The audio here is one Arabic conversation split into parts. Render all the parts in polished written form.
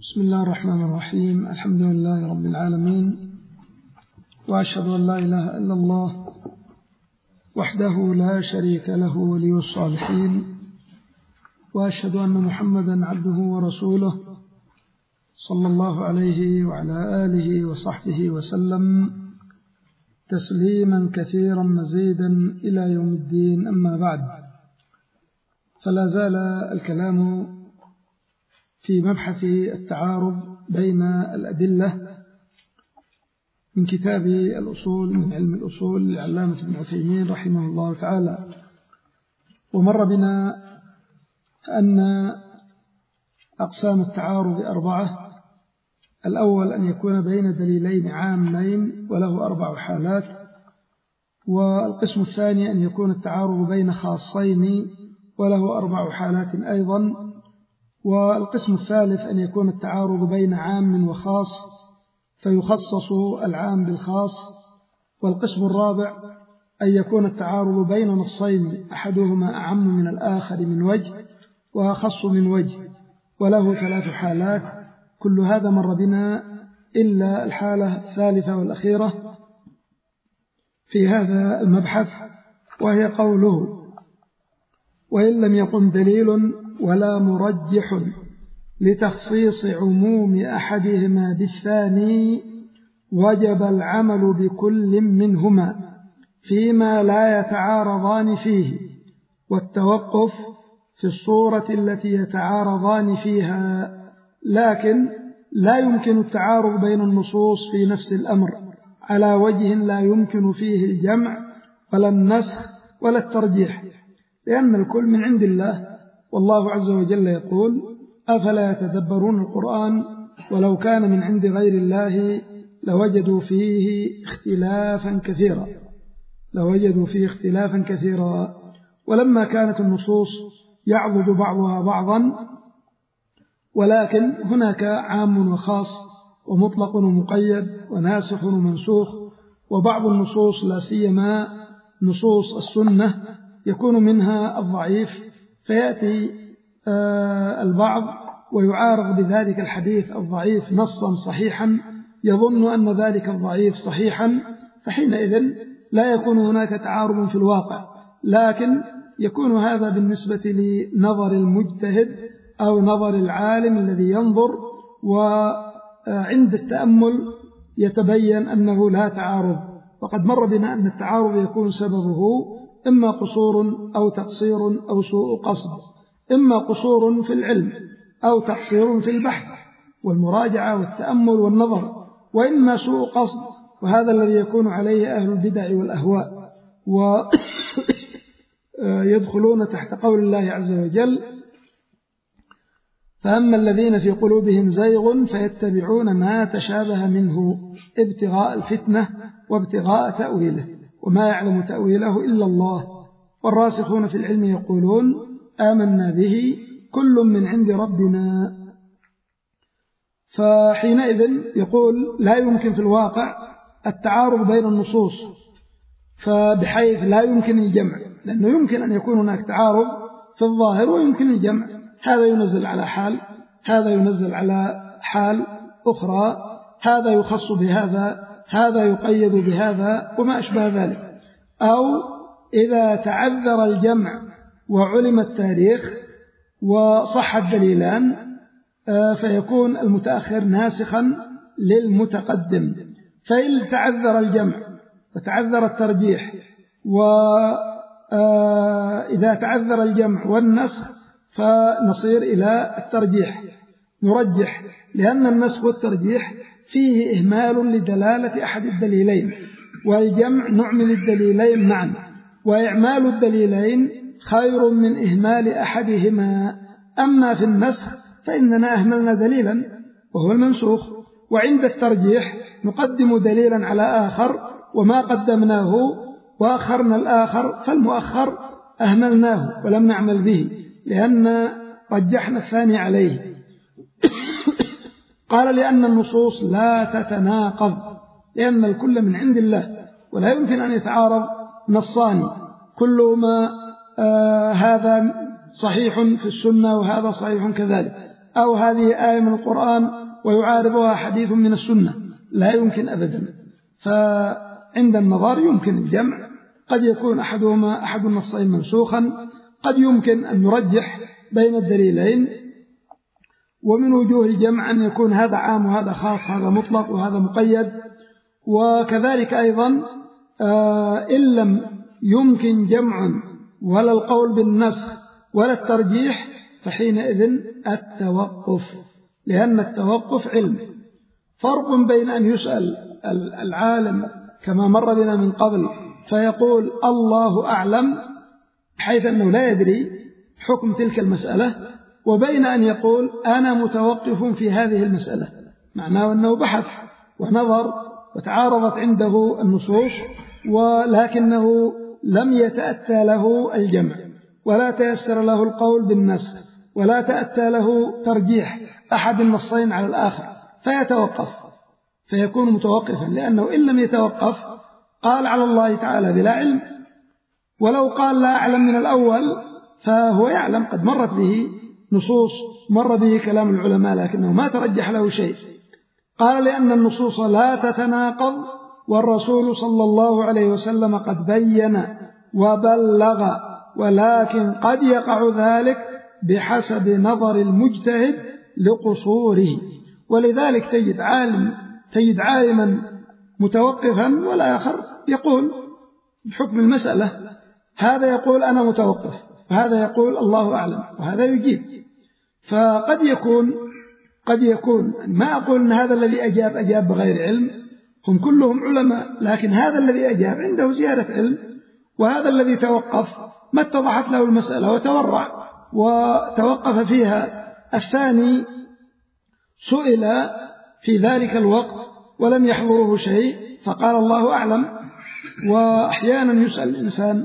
بسم الله الرحمن الرحيم. الحمد لله رب العالمين، وأشهد أن لا إله إلا الله وحده لا شريك له ولي الصالحين، وأشهد أن محمدا عبده ورسوله صلى الله عليه وعلى آله وصحبه وسلم تسليما كثيرا مزيدا إلى يوم الدين. أما بعد، فلا زال الكلام في مبحث التعارض بين الأدلة من كتاب الأصول من علم الأصول للعلامة ابن عثيمين رحمه الله تعالى. ومر بنا أن أقسام التعارض أربعة: الأول أن يكون بين دليلين عامين وله 4 حالات، والقسم الثاني أن يكون التعارض بين خاصين وله 4 حالات أيضا، والقسم الثالث أن يكون التعارض بين عام وخاص فيخصص العام بالخاص، والقسم الرابع أن يكون التعارض بين نصين أحدهما أعم من الآخر من وجه وأخص من وجه وله 3 حالات. كل هذا مر بنا إلا الحالة الثالثة والأخيرة في هذا المبحث، وهي قوله: وإن لم يقم دليل ولا مرجح لتخصيص عموم أحدهما بالثاني وجب العمل بكل منهما فيما لا يتعارضان فيه، والتوقف في الصورة التي يتعارضان فيها. لكن لا يمكن التعارض بين النصوص في نفس الأمر على وجه لا يمكن فيه الجمع ولا النسخ ولا الترجيح، لأن الكل من عند الله، والله عز وجل يقول: أفلا يتدبرون القرآن ولو كان من عند غير الله لوجدوا فيه اختلافا كثيرا. ولما كانت النصوص يعضد بعضها بعضا، ولكن هناك عام وخاص ومطلق ومقيد وناسخ ومنسوخ، وبعض النصوص لا سيما نصوص السنة يكون منها الضعيف، فيأتي البعض ويعارض بذلك الحديث الضعيف نصا صحيحا يظن أن ذلك الضعيف صحيحا، فحينئذ لا يكون هناك تعارض في الواقع، لكن يكون هذا بالنسبة لنظر المجتهد أو نظر العالم الذي ينظر، وعند التأمل يتبين أنه لا تعارض. وقد مر بنا أن التعارض يكون سببه إما قصور أو تقصير أو سوء قصد، إما قصور في العلم أو تقصير في البحث والمراجعة والتأمل والنظر، وإما سوء قصد، وهذا الذي يكون عليه أهل البدع والأهواء ويدخلون تحت قول الله عز وجل: فأما الذين في قلوبهم زيغ فيتبعون ما تشابه منه ابتغاء الفتنة وابتغاء تأويله وما يعلم تأويله إلا الله، والراسخون في العلم يقولون آمنا به كل من عند ربنا. فحينئذ يقول لا يمكن في الواقع التعارض بين النصوص، فبحيث لا يمكن الجمع، لأنه يمكن أن يكون هناك تعارض في الظاهر ويمكن الجمع، هذا ينزل على حال، هذا ينزل على حال أخرى، هذا يخص بهذا، هذا يقيد بهذا وما أشبه ذلك. أو إذا تعذر الجمع وعلم التاريخ وصح الدليلان فيكون المتأخر ناسخا للمتقدم، فإن تعذر الجمع وتعذر الترجيح، وإذا تعذر الجمع والنسخ فنصير إلى الترجيح، نرجح، لأن النسخ والترجيح فيه إهمال لدلالة أحد الدليلين، والجمع نعمل الدليلين معا، وإعمال الدليلين خير من إهمال أحدهما. أما في النسخ فإننا أهملنا دليلا وهو المنسوخ، وعند الترجيح نقدم دليلا على آخر وما قدمناه وأخرنا الآخر، فالمؤخر أهملناه ولم نعمل به لأن رجحنا الثاني عليه. قال: لأن النصوص لا تتناقض، لأن الكل من عند الله، ولا يمكن أن يتعارض نصان كلهما هذا صحيح في السنة وهذا صحيح كذلك، أو هذه آية من القرآن ويعارضها حديث من السنة، لا يمكن أبدا. فعند النظر يمكن الجمع، قد يكون أحد النصين منسوخا، قد يمكن أن نرجح بين الدليلين. ومن وجوه الجمع أن يكون هذا عام وهذا خاص، هذا مطلق وهذا مقيد. وكذلك أيضا إن لم يمكن جمع ولا القول بالنسخ ولا الترجيح فحينئذ التوقف، لأن التوقف علم. فرق بين أن يسأل العالم كما مر بنا من قبل فيقول الله أعلم حيث أنه لا يدري حكم تلك المسألة، وبين أن يقول أنا متوقف في هذه المسألة، معناه أنه بحث ونظر وتعارضت عنده النصوص، ولكنه لم يتأتى له الجمع ولا تيسر له القول بالنسخ ولا تأتى له ترجيح أحد النصين على الآخر، فيتوقف، فيكون متوقفا. لأنه إن لم يتوقف قال على الله تعالى بلا علم، ولو قال لا أعلم من الأول فهو يعلم، قد مرت به نصوص، مر به كلام العلماء، لكنه ما ترجح له شيء. قال لأن النصوص لا تتناقض، والرسول صلى الله عليه وسلم قد بين وبلغ، ولكن قد يقع ذلك بحسب نظر المجتهد لقصوره. ولذلك تجد عالما متوقفا والآخر يقول بحكم المسألة، هذا يقول أنا متوقف وهذا يقول الله أعلم وهذا يجيب. فقد يكون ما أقول أن هذا الذي أجاب بغير علم، هم كلهم علماء، لكن هذا الذي أجاب عنده زيادة علم، وهذا الذي توقف ما اتضحت له المسألة وتورع وتوقف فيها. الثاني سئل في ذلك الوقت ولم يحضره شيء فقال الله أعلم. وأحيانا يسأل الإنسان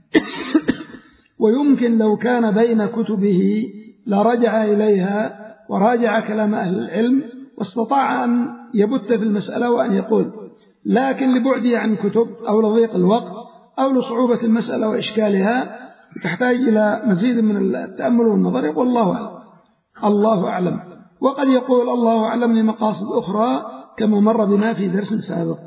ويمكن لو كان بين كتبه لرجع إليها وراجع كلام أهل العلم واستطاع أن يبت في المسألة وأن يقول، لكن لبعده عن كتب أو لضيق الوقت أو لصعوبة المسألة وإشكالها تحتاج إلى مزيد من التأمل والنظر، يقول الله أعلم. وقد يقول الله أعلم لمقاصد أخرى كما مر بنا في درس سابق.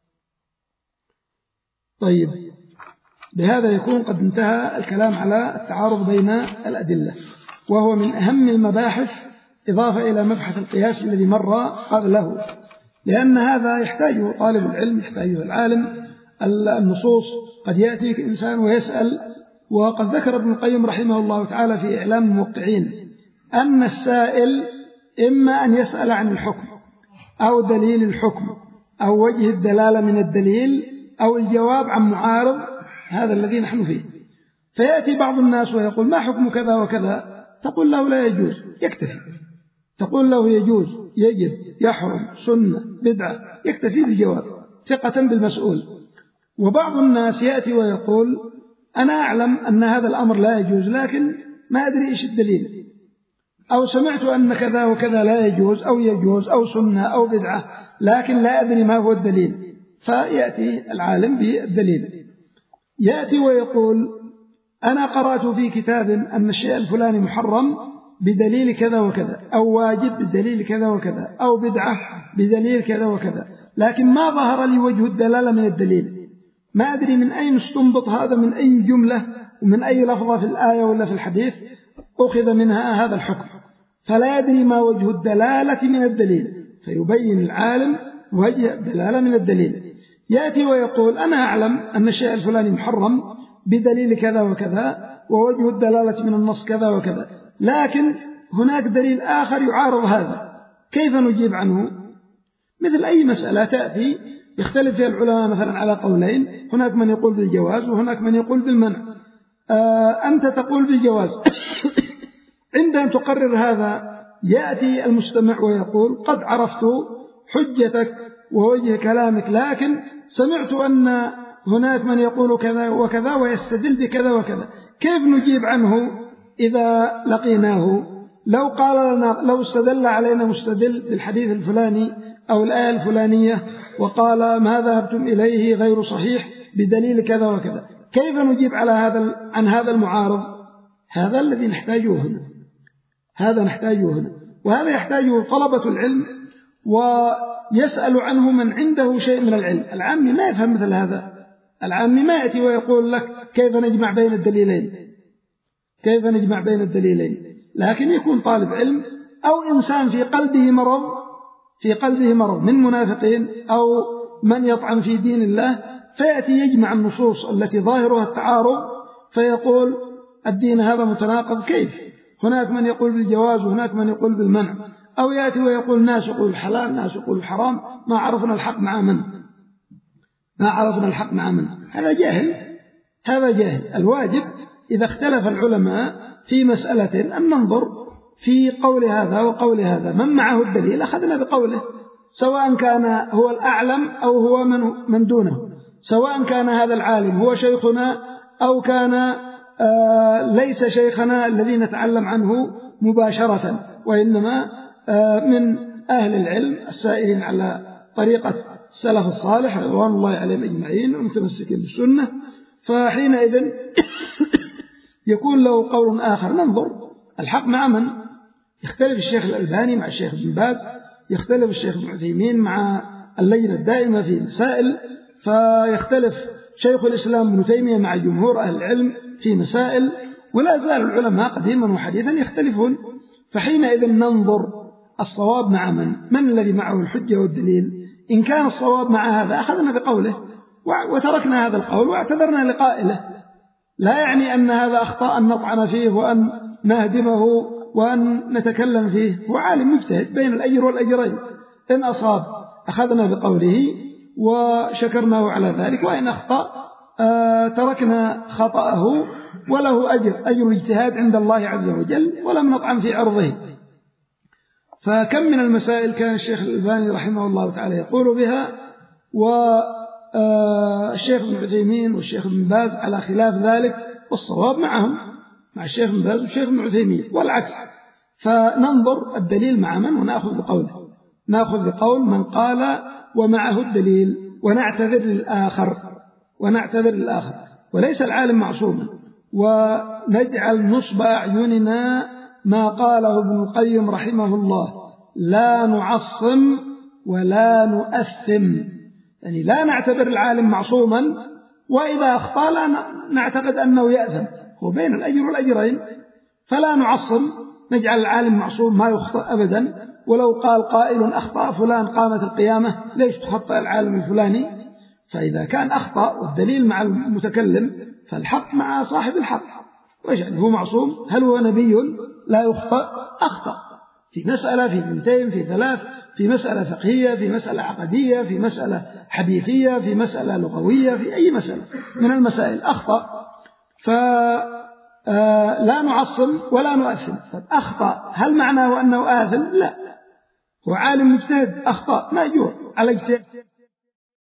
طيب، بهذا يكون قد انتهى الكلام على التعارض بين الأدلة، وهو من أهم المباحث إضافة إلى مبحث القياس الذي مر قبله، لأن هذا يحتاجه طالب العلم، يحتاجه العالم. النصوص قد يأتيك إنسان ويسأل، وقد ذكر ابن القيم رحمه الله تعالى في إعلام الموقعين أن السائل إما أن يسأل عن الحكم أو دليل الحكم أو وجه الدلالة من الدليل أو الجواب عن معارض، هذا الذي نحن فيه. فيأتي بعض الناس ويقول ما حكم كذا وكذا، تقول له لا يجوز، يكتفي. تقول له يجوز، يجب، يحرم، سنة، بدعة، يكتفي بالجواب ثقة بالمسؤول. وبعض الناس يأتي ويقول أنا أعلم أن هذا الأمر لا يجوز لكن ما أدري إيش الدليل، أو سمعت أن كذا وكذا لا يجوز أو يجوز أو سنة أو بدعة لكن لا أدري ما هو الدليل. فيأتي العالم بالدليل، يأتي ويقول أنا قرأت في كتاب أن الشيء الفلاني محرم بدليل كذا وكذا، أو واجب بدليل كذا وكذا، أو بدعة بدليل كذا وكذا، لكن ما ظهر لي وجه الدلالة من الدليل، ما أدري من أين استنبط هذا، من أي جملة ومن أي لفظة في الآية ولا في الحديث أخذ منها هذا الحكم، فلا يدري ما وجه الدلالة من الدليل، فيبين العالم وجه الدلالة من الدليل. يأتي ويقول أنا أعلم أن الشيء الفلاني محرم بدليل كذا وكذا، ووجه الدلالة من النص كذا وكذا، لكن هناك دليل آخر يعارض هذا، كيف نجيب عنه؟ مثل أي مسألة تأتي يختلف فيها العلماء مثلا على قولين، هناك من يقول بالجواز وهناك من يقول بالمنع. أنت تقول بالجواز عند أن تقرر هذا يأتي المستمع ويقول قد عرفت حجتك ووجه كلامك، لكن سمعت أن هناك من يقول كذا وكذا ويستدل بكذا وكذا، كيف نجيب عنه إذا لقيناه؟ لو استدل علينا مستدل بالحديث الفلاني أو الآية الفلانية وقال ما ذهبتم إليه غير صحيح بدليل كذا وكذا، كيف نجيب على عن هذا المعارض؟ هذا الذي نحتاجه هنا، هذا نحتاجه هنا. وهذا يحتاجه طلبة العلم ويسأل عنه من عنده شيء من العلم. العامي ما يفهم مثل هذا، العامي ما يأتي ويقول لك كيف نجمع بين الدليلين، كيف نجمع بين الدليلين، لكن يكون طالب علم أو إنسان في قلبه مرض من منافقين أو من يطعن في دين الله، فيأتي يجمع النصوص التي ظاهرها التعارض فيقول الدين هذا متناقض، كيف هناك من يقول بالجواز وهناك من يقول بالمنع، أو يأتي ويقول ناس يقول الحلال ناس يقول الحرام، ما عرفنا الحق مع من، هذا جاهل. الواجب إذا اختلف العلماء في مسألة أن ننظر في قول هذا وقول هذا، من معه الدليل أخذنا بقوله، سواء كان هو الأعلم أو هو من دونه، سواء كان هذا العالم هو شيخنا أو كان ليس شيخنا الذي نتعلم عنه مباشرة، وإنما من أهل العلم السائرين على طريقة السلف الصالح رضوان الله عليهم أجمعين ومتمسكين بالسنة، فحينئذ يكون له قول آخر ننظر الحق مع من. يختلف الشيخ الألباني مع الشيخ ابن باز، يختلف الشيخ ابن عثيمين مع اللجنة الدائمة في مسائل، فيختلف شيخ الإسلام ابن تيمية مع جمهور أهل العلم في مسائل، ولا زال العلماء قديما وحديثا يختلفون. فحينئذ ننظر الصواب مع من الذي معه الحجة والدليل. إن كان الصواب مع هذا أخذنا بقوله وتركنا هذا القول واعتذرنا لقائله، لا يعني أن هذا أخطأ أن نطعن فيه وأن نهدمه وأن نتكلم فيه، هو عالم مجتهد بين الأجر والأجرين، إن أصاب أخذنا بقوله وشكرناه على ذلك، وإن أخطأ تركنا خطأه وله أجر اجتهاد عند الله عز وجل ولم نطعن في عرضه. فكم من المسائل كان الشيخ الألباني رحمه الله تعالى يقول بها، والشيخ ابن عثيمين والشيخ ابن باز على خلاف ذلك، والصواب معهم مع الشيخ ابن باز والشيخ ابن عثيمين والعكس. فننظر الدليل مع من ونأخذ بقوله، نأخذ بقول من قال ومعه الدليل، ونعتذر للآخر، وليس العالم معصوما. ونجعل نصب أعيننا ما قاله ابن القيم رحمه الله، لا نعصم ولا نؤثم، يعني لا نعتبر العالم معصوما، وإذا أخطأ لا نعتقد أنه يأثم، هو بين الأجر والأجرين، فلا نعصم، نجعل العالم معصوم ما يخطئ أبدا، ولو قال قائل أخطأ فلان قامت القيامة، ليش تخطئ العالم الفلاني؟ فإذا كان أخطأ والدليل مع المتكلم فالحق مع صاحب الحق، ويجعله معصوم. هل هو نبي لا يخطأ؟ أخطأ في مسألة، في بنتين، في ثلاث، في مسألة فقهية، في مسألة عقدية، في مسألة حديثية، في مسألة لغوية، في أي مسألة من المسائل أخطأ، فلا نعصم ولا نؤثم. فأخطأ هل معناه أنه آثم؟ لا، هو عالم مجتهد أخطأ مأجور على اجتهاد.